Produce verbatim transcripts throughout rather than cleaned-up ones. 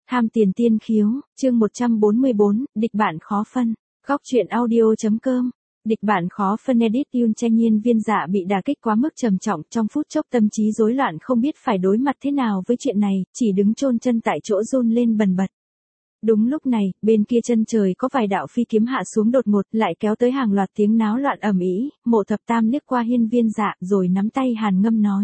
Tham tiền tiên khiếu, chương một trăm bốn mươi bốn, địch bạn khó phân. Góc truyện audio.com. Địch bạn khó phân edit Yoon Chae Nhiên viên dạ bị đả kích quá mức trầm trọng, trong phút chốc tâm trí rối loạn không biết phải đối mặt thế nào với chuyện này, chỉ đứng chôn chân tại chỗ run lên bần bật. Đúng lúc này, bên kia chân trời có vài đạo phi kiếm hạ xuống đột ngột, lại kéo tới hàng loạt tiếng náo loạn ầm ĩ. Mộ Thập Tam liếc qua hiên viên dạ, rồi nắm tay Hàn Ngâm nói: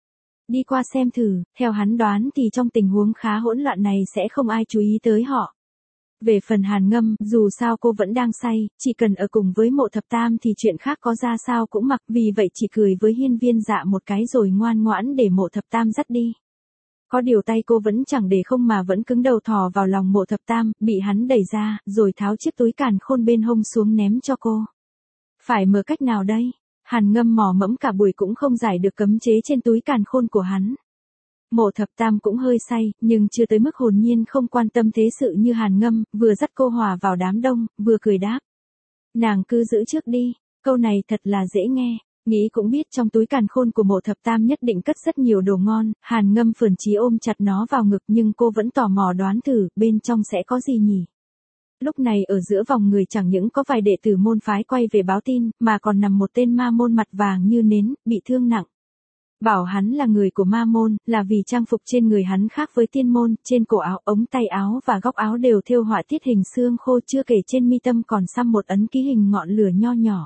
đi qua xem thử. Theo hắn đoán thì trong tình huống khá hỗn loạn này sẽ không ai chú ý tới họ. Về phần Hàn Ngâm, dù sao cô vẫn đang say, chỉ cần ở cùng với Mộ Thập Tam thì chuyện khác có ra sao cũng mặc, vì vậy chỉ cười với hiên viên dạ một cái rồi ngoan ngoãn để Mộ Thập Tam dắt đi. Có điều tay cô vẫn chẳng để không mà vẫn cứng đầu thò vào lòng Mộ Thập Tam, bị hắn đẩy ra, rồi tháo chiếc túi càn khôn bên hông xuống ném cho cô. Phải mở cách nào đây? Hàn Ngâm mò mẫm cả buổi cũng không giải được cấm chế trên túi càn khôn của hắn. Mộ Thập Tam cũng hơi say, nhưng chưa tới mức hồn nhiên không quan tâm thế sự như Hàn Ngâm, vừa dắt cô hòa vào đám đông, vừa cười đáp: nàng cứ giữ trước đi. Câu này thật là dễ nghe, nghĩ cũng biết trong túi càn khôn của Mộ Thập Tam nhất định cất rất nhiều đồ ngon. Hàn Ngâm phởn chí ôm chặt nó vào ngực, nhưng cô vẫn tò mò đoán thử, bên trong sẽ có gì nhỉ? Lúc này ở giữa vòng người chẳng những có vài đệ tử môn phái quay về báo tin, mà còn nằm một tên ma môn mặt vàng như nến, bị thương nặng. Bảo hắn là người của ma môn, là vì trang phục trên người hắn khác với tiên môn, trên cổ áo, ống tay áo và góc áo đều thêu họa tiết hình xương khô, chưa kể trên mi tâm còn xăm một ấn ký hình ngọn lửa nho nhỏ.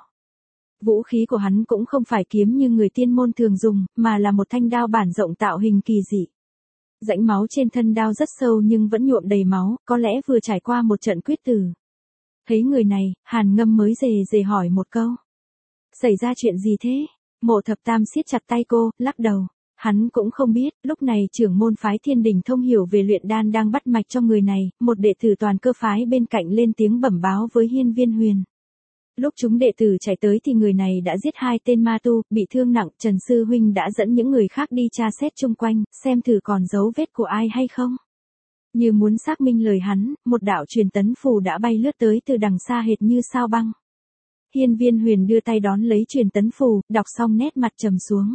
Vũ khí của hắn cũng không phải kiếm như người tiên môn thường dùng, mà là một thanh đao bản rộng tạo hình kỳ dị. Rãnh máu trên thân đao rất sâu nhưng vẫn nhuộm đầy máu, có lẽ vừa trải qua một trận quyết tử. Thấy người này, Hàn Ngâm mới dề dề hỏi một câu: xảy ra chuyện gì thế? Mộ Thập Tam siết chặt tay cô, lắc đầu. Hắn cũng không biết, lúc này trưởng môn phái Thiên Đình thông hiểu về luyện đan đang bắt mạch cho người này, một đệ tử toàn cơ phái bên cạnh lên tiếng bẩm báo với hiên viên huyền. Lúc chúng đệ tử chạy tới thì người này đã giết hai tên ma tu, bị thương nặng. Trần Sư Huynh đã dẫn những người khác đi tra xét chung quanh, xem thử còn dấu vết của ai hay không. Như muốn xác minh lời hắn, một đạo truyền tấn phù đã bay lướt tới từ đằng xa hệt như sao băng. Hiên viên huyền đưa tay đón lấy truyền tấn phù, đọc xong nét mặt trầm xuống.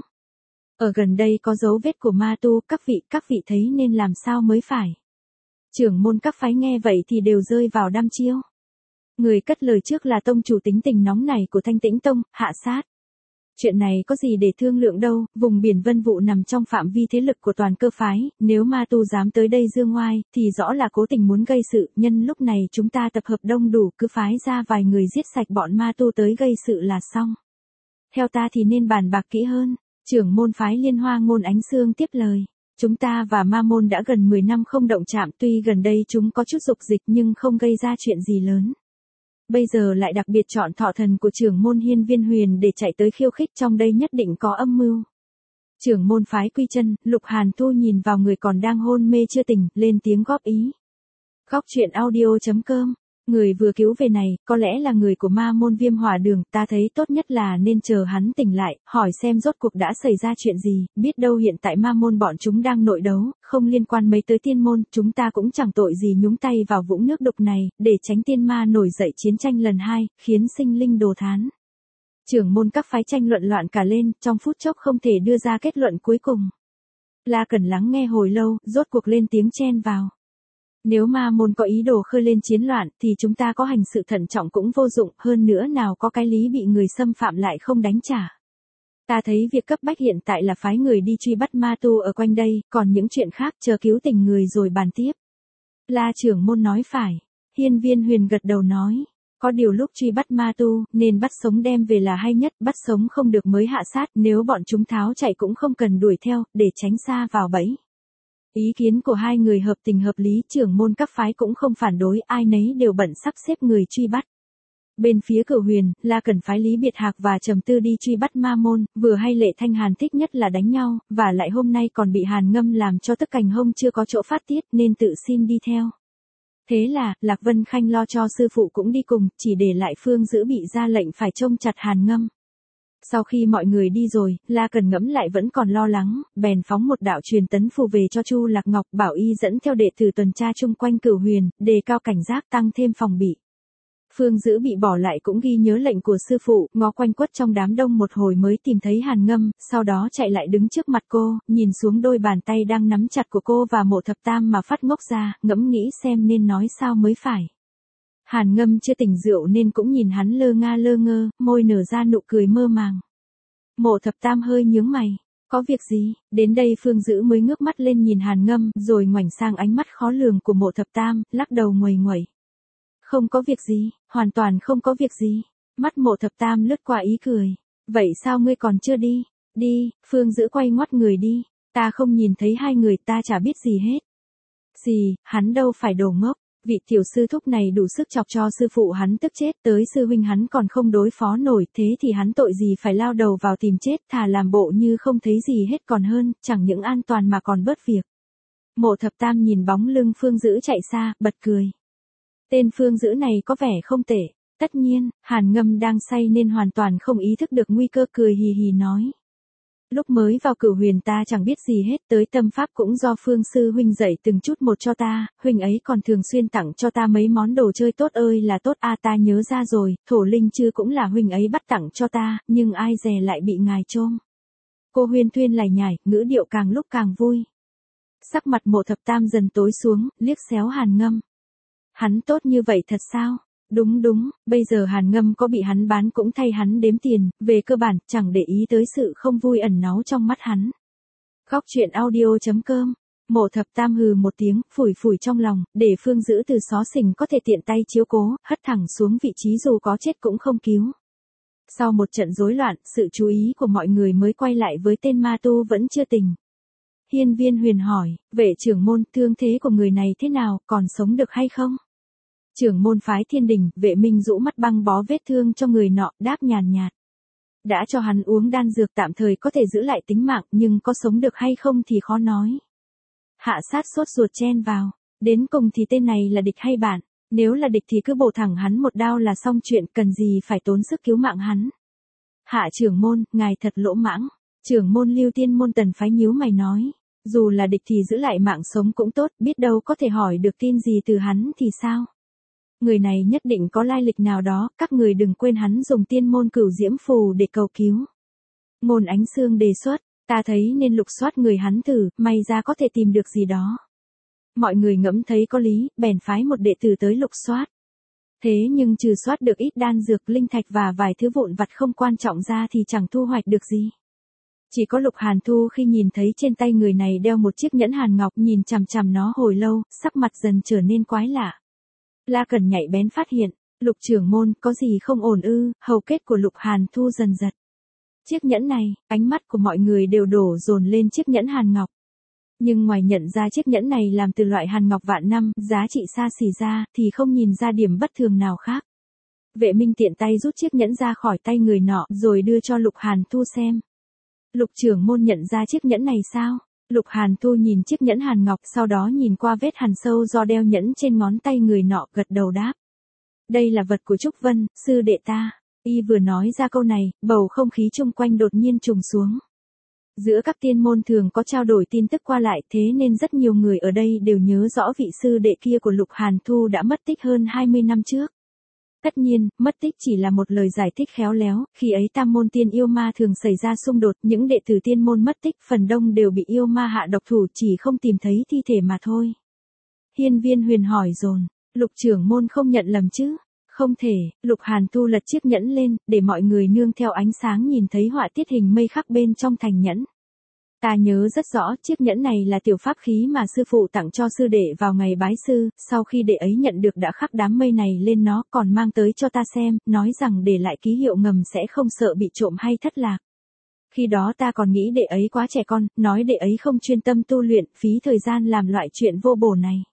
Ở gần đây có dấu vết của ma tu, các vị, các vị thấy nên làm sao mới phải. Trưởng môn các phái nghe vậy thì đều rơi vào đăm chiêu. Người cất lời trước là tông chủ tính tình nóng này của Thanh Tĩnh Tông, Hạ Sát. Chuyện này có gì để thương lượng đâu, vùng biển Vân Vụ nằm trong phạm vi thế lực của toàn cơ phái, nếu ma tu dám tới đây dương ngoai, thì rõ là cố tình muốn gây sự. Nhân lúc này chúng ta tập hợp đông đủ, cứ phái ra vài người giết sạch bọn ma tu tới gây sự là xong. Theo ta thì nên bàn bạc kỹ hơn. Trưởng môn phái Liên Hoa Ngôn Ánh Sương tiếp lời: chúng ta và ma môn đã gần mười năm không động chạm, tuy gần đây chúng có chút dục dịch nhưng không gây ra chuyện gì lớn. Bây giờ lại đặc biệt chọn thọ thần của trưởng môn hiên viên huyền để chạy tới khiêu khích, trong đây nhất định có âm mưu. Trưởng môn phái Quy Chân, Lục Hàn Thu nhìn vào người còn đang hôn mê chưa tỉnh, lên tiếng góp ý. Góc truyện audio.com. Người vừa cứu về này, có lẽ là người của ma môn Viêm Hỏa Đường, ta thấy tốt nhất là nên chờ hắn tỉnh lại, hỏi xem rốt cuộc đã xảy ra chuyện gì, biết đâu hiện tại ma môn bọn chúng đang nội đấu, không liên quan mấy tới tiên môn, chúng ta cũng chẳng tội gì nhúng tay vào vũng nước đục này, để tránh tiên ma nổi dậy chiến tranh lần hai, khiến sinh linh đồ thán. Trưởng môn các phái tranh luận loạn cả lên, trong phút chốc không thể đưa ra kết luận cuối cùng. La Cẩn lắng nghe hồi lâu, rốt cuộc lên tiếng chen vào. Nếu ma môn có ý đồ khơi lên chiến loạn, thì chúng ta có hành sự thận trọng cũng vô dụng, hơn nữa nào có cái lý bị người xâm phạm lại không đánh trả. Ta thấy việc cấp bách hiện tại là phái người đi truy bắt ma tu ở quanh đây, còn những chuyện khác chờ cứu tình người rồi bàn tiếp. La trưởng môn nói phải. Hiên viên huyền gật đầu nói: có điều lúc truy bắt ma tu, nên bắt sống đem về là hay nhất, bắt sống không được mới hạ sát, nếu bọn chúng tháo chạy cũng không cần đuổi theo, để tránh xa vào bẫy. Ý kiến của hai người hợp tình hợp lý, trưởng môn các phái cũng không phản đối, ai nấy đều bận sắp xếp người truy bắt. Bên phía Cửu Huyền, La Cẩn phái Lý Biệt Hạc và Trầm Tư đi truy bắt ma môn, vừa hay Lệ Thanh Hàn thích nhất là đánh nhau, và lại hôm nay còn bị Hàn Ngâm làm cho tức cành hông chưa có chỗ phát tiết, nên tự xin đi theo. Thế là, Lạc Vân Khanh lo cho sư phụ cũng đi cùng, chỉ để lại Phương Dữ bị ra lệnh phải trông chặt Hàn Ngâm. Sau khi mọi người đi rồi, La Cẩn ngẫm lại vẫn còn lo lắng, bèn phóng một đạo truyền tấn phù về cho Chu Lạc Ngọc, bảo y dẫn theo đệ tử tuần tra chung quanh Cửu Huyền, đề cao cảnh giác, tăng thêm phòng bị. Phương Dữ bị bỏ lại cũng ghi nhớ lệnh của sư phụ, ngó quanh quất trong đám đông một hồi mới tìm thấy Hàn Ngâm, sau đó chạy lại đứng trước mặt cô, nhìn xuống đôi bàn tay đang nắm chặt của cô và Mộ Thập Tam mà phát ngốc ra, ngẫm nghĩ xem nên nói sao mới phải. Hàn Ngâm chưa tỉnh rượu nên cũng nhìn hắn lơ nga lơ ngơ, môi nở ra nụ cười mơ màng. Mộ Thập Tam hơi nhướng mày. Có việc gì? Đến đây Phương Dữ mới ngước mắt lên nhìn Hàn Ngâm, rồi ngoảnh sang ánh mắt khó lường của Mộ Thập Tam, lắc đầu nguầy nguẩy. Không có việc gì, hoàn toàn không có việc gì. Mắt Mộ Thập Tam lướt qua ý cười. Vậy sao ngươi còn chưa đi? Đi, Phương Dữ quay ngoắt người đi. Ta không nhìn thấy hai người, ta chả biết gì hết. Gì, hắn đâu phải đồ ngốc. Vị tiểu sư thúc này đủ sức chọc cho sư phụ hắn tức chết, tới sư huynh hắn còn không đối phó nổi, thế thì hắn tội gì phải lao đầu vào tìm chết, thà làm bộ như không thấy gì hết còn hơn, chẳng những an toàn mà còn bớt việc. Mộ Thập Tam nhìn bóng lưng Phương Dữ chạy xa, bật cười. Tên Phương Dữ này có vẻ không tệ. Tất nhiên, Hàn Ngâm đang say nên hoàn toàn không ý thức được nguy cơ, cười hì hì nói. Lúc mới vào Cửu Huyền ta chẳng biết gì hết, tới tâm pháp cũng do Phương sư huynh dạy từng chút một cho ta, huynh ấy còn thường xuyên tặng cho ta mấy món đồ chơi tốt ơi là tốt. A ta nhớ ra rồi, Thổ Linh Chư cũng là huynh ấy bắt tặng cho ta, nhưng ai dè lại bị ngài trôm. Cô huyên thuyên lải nhải, ngữ điệu càng lúc càng vui. Sắc mặt Mộ Thập Tam dần tối xuống, liếc xéo Hàn Ngâm. Hắn tốt như vậy thật sao? Đúng đúng, bây giờ Hàn Ngâm có bị hắn bán cũng thay hắn đếm tiền, về cơ bản, chẳng để ý tới sự không vui ẩn náu trong mắt hắn. Góc truyện audio chấm com. Mộ Thập Tam hừ một tiếng, phủi phủi trong lòng, để Phương Dữ từ xó xỉnh có thể tiện tay chiếu cố, hất thẳng xuống vị trí dù có chết cũng không cứu. Sau một trận rối loạn, sự chú ý của mọi người mới quay lại với tên ma tu vẫn chưa tỉnh. Hiên Viên Huyền hỏi, vệ trưởng môn, thương thế của người này thế nào, còn sống được hay không? Trưởng môn phái Thiên Đình, Vệ Minh rũ mắt băng bó vết thương cho người nọ, đáp nhàn nhạt. Đã cho hắn uống đan dược tạm thời có thể giữ lại tính mạng, nhưng có sống được hay không thì khó nói. Hạ sát sốt ruột chen vào, đến cùng thì tên này là địch hay bạn, nếu là địch thì cứ bổ thẳng hắn một đao là xong chuyện, cần gì phải tốn sức cứu mạng hắn. Hạ trưởng môn, ngài thật lỗ mãng. Trưởng môn Lưu Tiên môn Tần phái nhíu mày nói, dù là địch thì giữ lại mạng sống cũng tốt, biết đâu có thể hỏi được tin gì từ hắn thì sao. Người này nhất định có lai lịch nào đó, các người đừng quên hắn dùng tiên môn Cửu Diễm phù để cầu cứu. Ngôn Ánh Sương đề xuất, ta thấy nên lục soát người hắn thử, may ra có thể tìm được gì đó. Mọi người ngẫm thấy có lý, bèn phái một đệ tử tới lục soát. Thế nhưng trừ soát được ít đan dược, linh thạch và vài thứ vụn vặt không quan trọng ra thì chẳng thu hoạch được gì. Chỉ có Lục Hàn Thu khi nhìn thấy trên tay người này đeo một chiếc nhẫn hàn ngọc, nhìn chằm chằm nó hồi lâu, sắc mặt dần trở nên quái lạ. La Cẩn nhạy bén phát hiện, Lục trưởng môn, có gì không ổn ư? Hầu kết của Lục Hàn Thu dần giật. Chiếc nhẫn này, ánh mắt của mọi người đều đổ dồn lên chiếc nhẫn hàn ngọc. Nhưng ngoài nhận ra chiếc nhẫn này làm từ loại hàn ngọc vạn năm, giá trị xa xỉ ra, thì không nhìn ra điểm bất thường nào khác. Vệ Minh tiện tay rút chiếc nhẫn ra khỏi tay người nọ, rồi đưa cho Lục Hàn Thu xem. Lục trưởng môn nhận ra chiếc nhẫn này sao? Lục Hàn Thu nhìn chiếc nhẫn hàn ngọc, sau đó nhìn qua vết hàn sâu do đeo nhẫn trên ngón tay người nọ, gật đầu đáp. Đây là vật của Trúc Vân, sư đệ ta. Y vừa nói ra câu này, bầu không khí chung quanh đột nhiên trùng xuống. Giữa các tiên môn thường có trao đổi tin tức qua lại, thế nên rất nhiều người ở đây đều nhớ rõ vị sư đệ kia của Lục Hàn Thu đã mất tích hơn hai mươi năm trước. Tất nhiên, mất tích chỉ là một lời giải thích khéo léo, khi ấy tam môn tiên yêu ma thường xảy ra xung đột, những đệ tử tiên môn mất tích phần đông đều bị yêu ma hạ độc thủ, chỉ không tìm thấy thi thể mà thôi. Hiên Viên Huyền hỏi dồn, Lục trưởng môn không nhận lầm chứ? Không thể. Lục Hàn Thu lật chiếc nhẫn lên, để mọi người nương theo ánh sáng nhìn thấy họa tiết hình mây khắc bên trong thành nhẫn. Ta nhớ rất rõ, chiếc nhẫn này là tiểu pháp khí mà sư phụ tặng cho sư đệ vào ngày bái sư, sau khi đệ ấy nhận được đã khắc đám mây này lên nó, còn mang tới cho ta xem, nói rằng để lại ký hiệu ngầm sẽ không sợ bị trộm hay thất lạc. Khi đó ta còn nghĩ đệ ấy quá trẻ con, nói đệ ấy không chuyên tâm tu luyện, phí thời gian làm loại chuyện vô bổ này.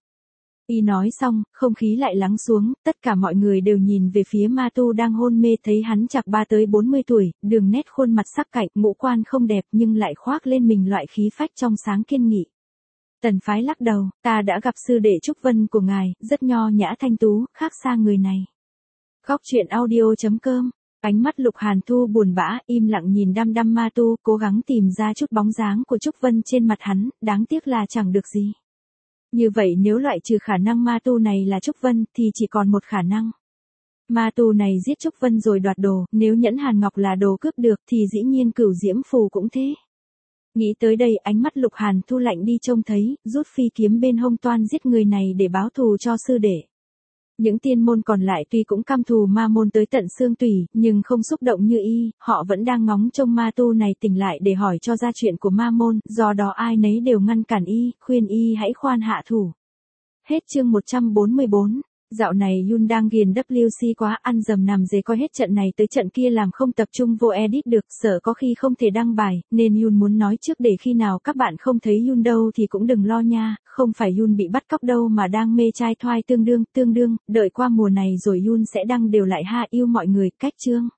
Y nói xong, không khí lại lắng xuống, tất cả mọi người đều nhìn về phía ma tu đang hôn mê, thấy hắn chạc ba tới bốn mươi tuổi, đường nét khuôn mặt sắc cạnh, ngũ quan không đẹp nhưng lại khoác lên mình loại khí phách trong sáng kiên nghị. Tần phái lắc đầu, ta đã gặp sư đệ Trúc Vân của ngài, rất nho nhã thanh tú, khác xa người này. Góc truyện audio chấm com. Ánh mắt Lục Hàn Thu buồn bã, im lặng nhìn đăm đăm ma tu, cố gắng tìm ra chút bóng dáng của Trúc Vân trên mặt hắn, đáng tiếc là chẳng được gì. Như vậy nếu loại trừ khả năng ma tu này là Trúc Vân, thì chỉ còn một khả năng. Ma tu này giết Trúc Vân rồi đoạt đồ, nếu Nhẫn Hàn Ngọc là đồ cướp được thì dĩ nhiên Cửu Diễm Phù cũng thế. Nghĩ tới đây ánh mắt Lục Hàn Thu lạnh đi trông thấy, rút phi kiếm bên hông toan giết người này để báo thù cho sư đệ. Những tiên môn còn lại tuy cũng căm thù ma môn tới tận xương tủy, nhưng không xúc động như y, họ vẫn đang ngóng trông ma tu này tỉnh lại để hỏi cho ra chuyện của ma môn, do đó ai nấy đều ngăn cản y, khuyên y hãy khoan hạ thủ. Hết chương một trăm bốn mươi bốn. Dạo này Yun đang ghiền W C quá, ăn dầm nằm dề coi hết trận này tới trận kia làm không tập trung vô edit được, sợ có khi không thể đăng bài, nên Yun muốn nói trước để khi nào các bạn không thấy Yun đâu thì cũng đừng lo nha, không phải Yun bị bắt cóc đâu mà đang mê trai thoai tương đương, tương đương, đợi qua mùa này rồi Yun sẽ đăng đều lại ha, yêu mọi người, cách chương.